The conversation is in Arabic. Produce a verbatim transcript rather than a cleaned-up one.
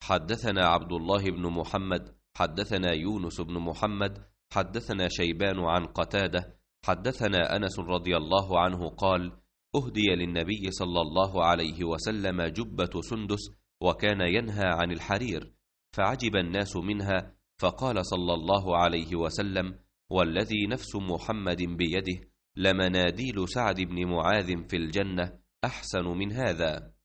حدثنا عبد الله بن محمد حدثنا يونس بن محمد حدثنا شيبان عن قتادة حدثنا أنس رضي الله عنه قال: أهدي للنبي صلى الله عليه وسلم جبة سندس وكان ينهى عن الحرير، فعجب الناس منها، فقال صلى الله عليه وسلم: والذي نفس محمد بيده لمناديل سعد بن معاذ في الجنة أحسن من هذا.